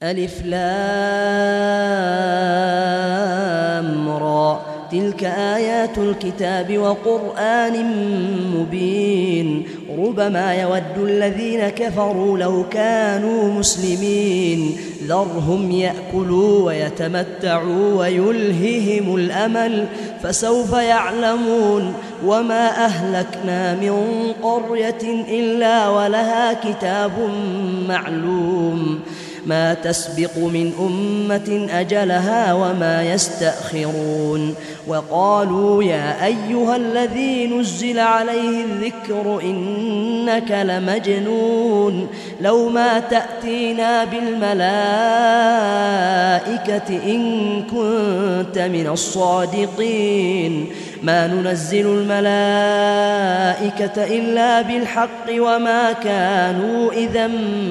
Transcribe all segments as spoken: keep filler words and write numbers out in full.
ألف لام را تلك آيات الكتاب وقرآن مبين ربما يود الذين كفروا لو كانوا مسلمين ذرهم يأكلوا ويتمتعوا ويلههم الأمل فسوف يعلمون وما أهلكنا من قرية إلا ولها كتاب معلوم ما تسبق من أمة أجلها وما يستأخرون وقالوا يا أيها الذي نزل عليه الذكر إنك لمجنون لو ما تأتينا بالملائكة إن كنت من الصادقين ما ننزل الملائكة إلا بالحق وما كانوا إذا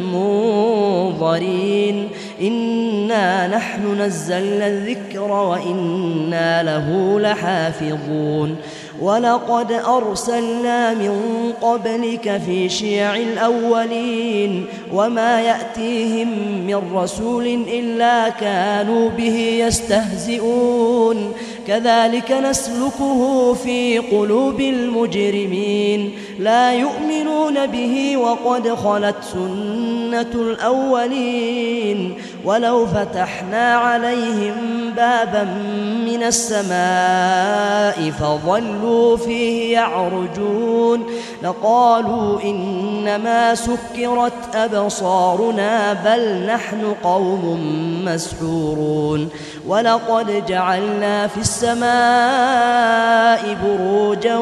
منظرين إنا نحن نزلنا الذكر وإنا له لحافظون ولقد أرسلنا من قبلك في شيع الأولين وما يأتيهم من رسول إلا كانوا به يستهزئون كذلك نسلكه في قلوب المجرمين لا يؤمنون به وقد خلت سنة الأولين ولو فتحنا عليهم بابا من السماء فظلوا فيه يعرجون لقالوا إنما سكرت أبصارنا بل نحن قوم مسحورون ولقد جعلنا في السماء بروجا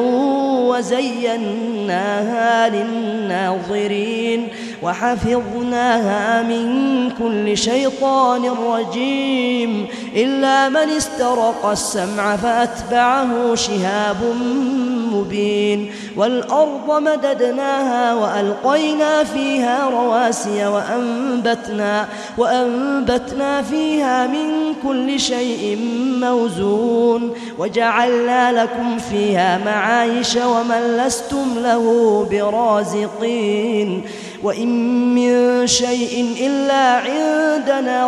وزيناها للناظرين وحفظناها من كل شيطان رجيم إلا من استرق السمع فأتبعه شهاب مبين والأرض مددناها وألقينا فيها رواسي وأنبتنا, وأنبتنا فيها من كل شيء موزون وجعلنا لكم فيها معايش ومن لستم له برازقين وإن من شيء إلا عندنا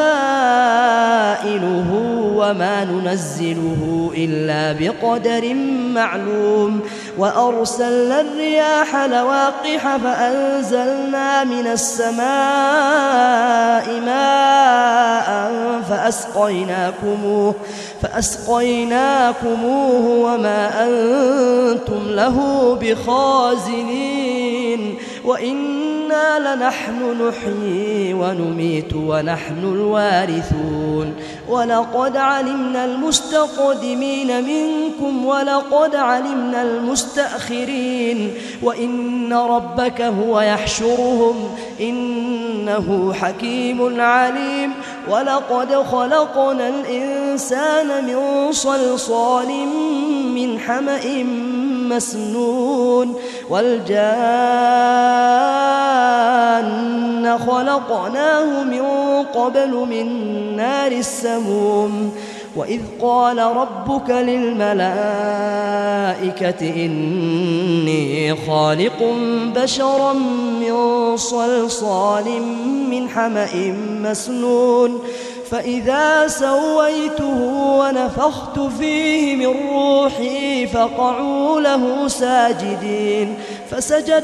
خزائنه وما ننزله إلا بقدر معلوم وأرسلنا الرياح لواقح فأنزلنا من السماء ماء فأسقيناكموه, فأسقيناكموه وما أنتم له بخازنين وإنا لنحن نحيي ونميت ونحن الوارثون ولقد علمنا المستقدمين منكم ولقد علمنا المستأخرين وإن ربك هو يحشرهم إنه حكيم عليم ولقد خلقنا الإنسان من صلصال من حمأ مسنون والجان خلقناه من قبل من نار السموم وإذ قال ربك للملائكة إني خالق بشرا من صلصال من حمأ مسنون فإذا سويته ونفخت فيه من روحي فقعوا له ساجدين فسجد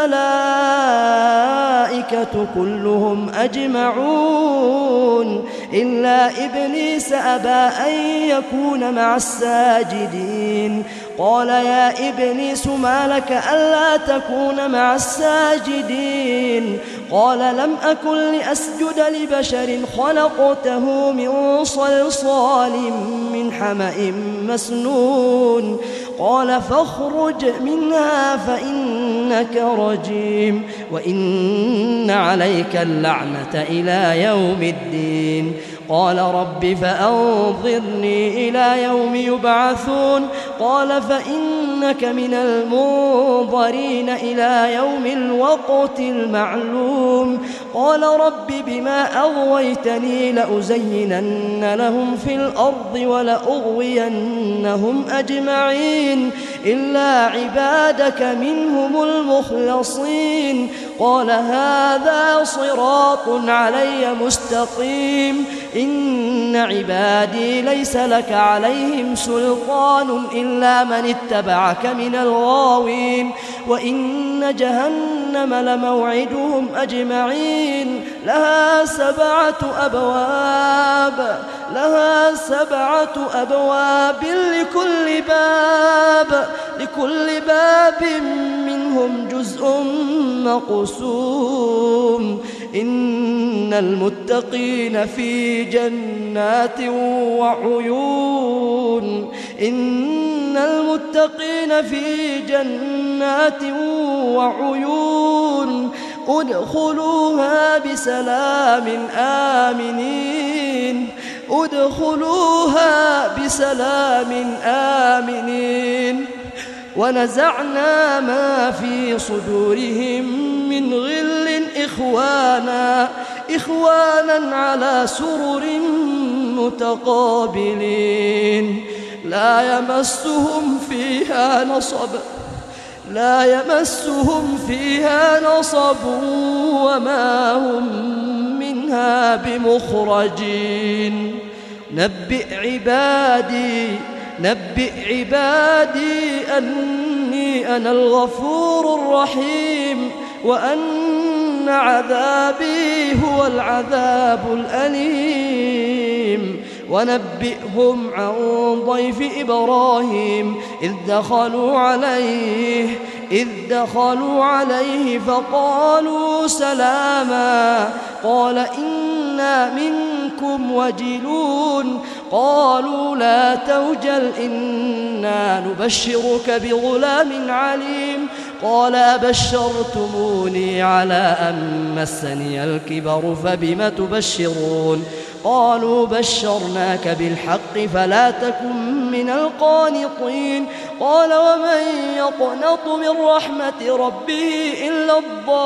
الملائكة كلهم أجمعون إلا إبليس أبى أن يكون مع الساجدين قال يا إبليس ما لك ألا تكون مع الساجدين قال لم أكن لأسجد لبشر خلقته من صلصال من حمأ مسنون قال فاخرج منها فإنك رجيم وإن عليك اللعنة إلى يوم الدين قال رب فأنظرني إلى يوم يبعثون قال فإنك من المنظرين إلى يوم الوقت المعلوم قال رب بما أغويتني لأزينن لهم في الأرض ولأغوينهم أجمعين إلا عبادك منهم المخلصين قال هذا صراط علي مستقيم إن عبادي ليس لك عليهم سلطان إلا من اتبعك من الغاوين وإن جهنم لموعدهم أجمعين لها سبعة أبواب لها سبعة أبواب لكل باب لكل باب منهم جزء مقسوم إن المتقين في جنات وعيون إن المتقين في جنات وعيون ادخلوها بسلام آمنين ادخلوها بسلام آمنين ونزعنا ما في صدورهم من غل إخوانا إخوانا على سرر متقابلين لا يمسهم فيها نصب لا يمسهم فيها نصب وما هم منها بمخرجين نبئ عبادي نبئ عبادي أني أنا الغفور الرحيم وأن عذابي هو العذاب الأليم ونبئهم عن ضيف إبراهيم إذ دخلوا عليه إذ دخلوا عليه فقالوا سلاما قال إنا منكم وجلون قالوا لا توجل إنا نبشرك بغلام عليم قال أبشرتموني على أن مسني الكبر فبم تبشرون قالوا بشرناك بالحق فلا تكن من القانطين قال ومن يقنط من رحمة ربه إلا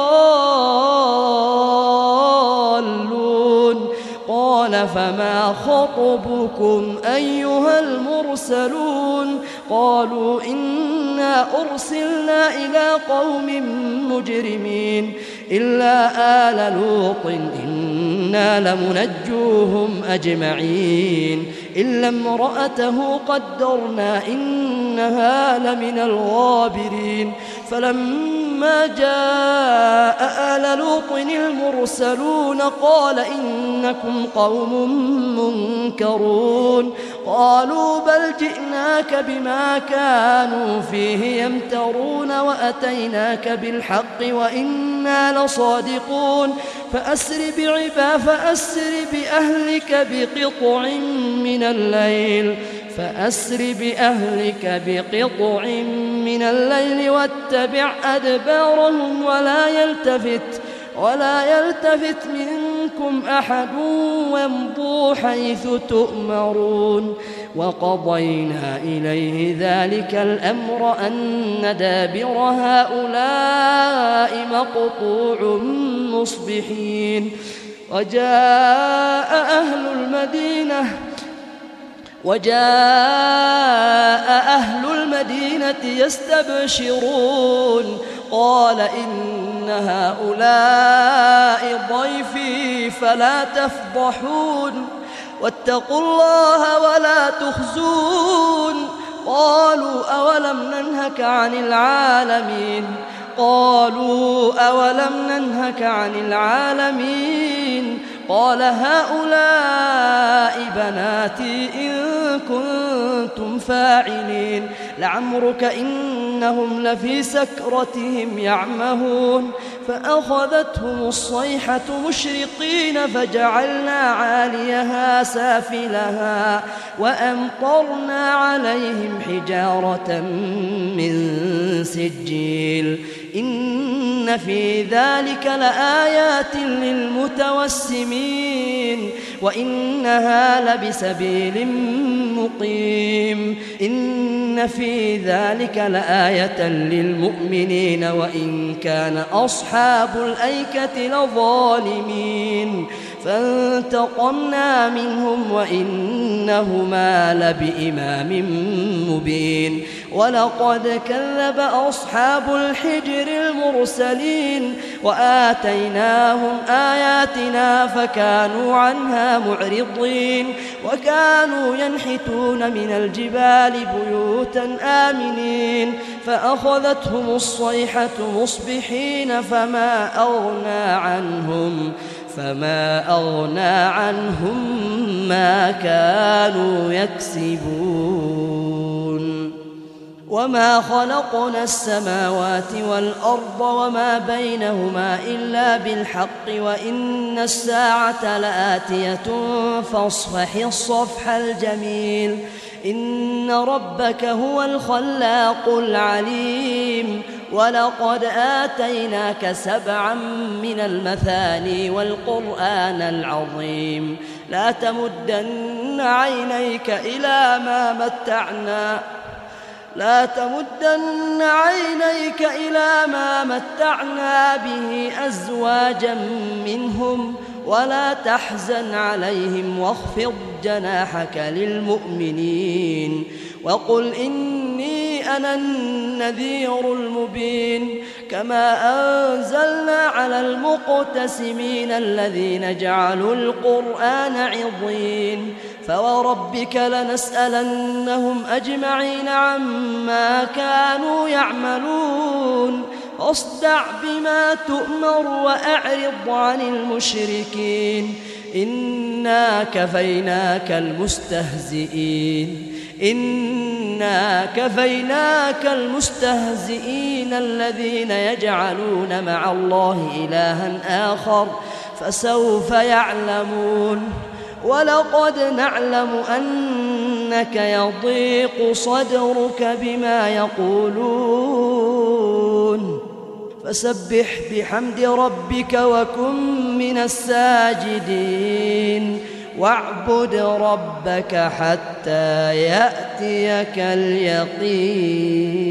الضالون قال فما خطبكم أيها المرسلون قالوا إنا أرسلنا إلى قوم مجرمين إلا آل لوط إنا لمنجوهم أجمعين إلا امرأته قدرنا إنها لمن الغابرين فلما جاء آل لوط المرسلون قال إنكم قوم منكرون قالوا بل جئناك بما كانوا فيه يمترون وأتيناك بالحق وإنا لصادقون فأسر بعبا فأسر بأهلك بقطع من الليل فأسر بأهلك بقطع من الليل واتبع أدبارهم ولا يلتفت ولا يلتفت منكم أحد وامضوا حيث تؤمرون وقضينا إليه ذلك الأمر أن دابر هؤلاء مقطوع مصبحين وجاء أهل المدينة وجاء أهل المدينة يستبشرون قال إن هؤلاء ضيفي فلا تفضحون واتقوا الله ولا تخزون قالوا أولم ننهك عن العالمين قالوا أولم ننهك عن العالمين قال هؤلاء بناتي إن كنتم فاعلين لعمرك إنهم لفي سكرتهم يعمهون فأخذتهم الصيحة مشرقين فجعلنا عاليها سافلها وأمطرنا عليهم حجارة من سجيل إن في ذلك لآيات للمتوسمين وإنها لبسبيل مقيم إن في ذلك لآية للمؤمنين وإن كان أصحاب الأيكة لظالمين فانتقمنا منهم وإنهما لبإمام مبين ولقد كذب أصحاب الحجر المرسلين وآتيناهم آياتنا فكانوا عنها معرضين وكانوا ينحتون من الجبال بيوتا آمنين فأخذتهم الصيحة مصبحين فما أغنى عنهم فما أغنى عنهم ما كانوا يكسبون وما خلقنا السماوات والأرض وما بينهما إلا بالحق وإن الساعة لآتية فاصفح الصفح الجميل إن ربك هو الخلاق العليم ولقد آتيناك سبعا من المثاني والقرآن العظيم لا تمدن عينيك إلى ما متعنا لا تمدن عينيك إلى ما متعنا به أزواجا منهم ولا تحزن عليهم واخفض جناحك للمؤمنين وقل إني أنا النذير المبين كما أنزلنا على المقتسمين الذين جعلوا القرآن عضين فوربك لنسألنهم أجمعين عما كانوا يعملون فاصدع بما تؤمر وأعرض عن المشركين إنا كفيناك المستهزئين إنا كفيناك المستهزئين الذين يجعلون مع الله إلها آخر فسوف يعلمون ولقد نعلم أنك يضيق صدرك بما يقولون فسبح بحمد ربك وكن من الساجدين واعبد ربك حتى يأتيك اليقين.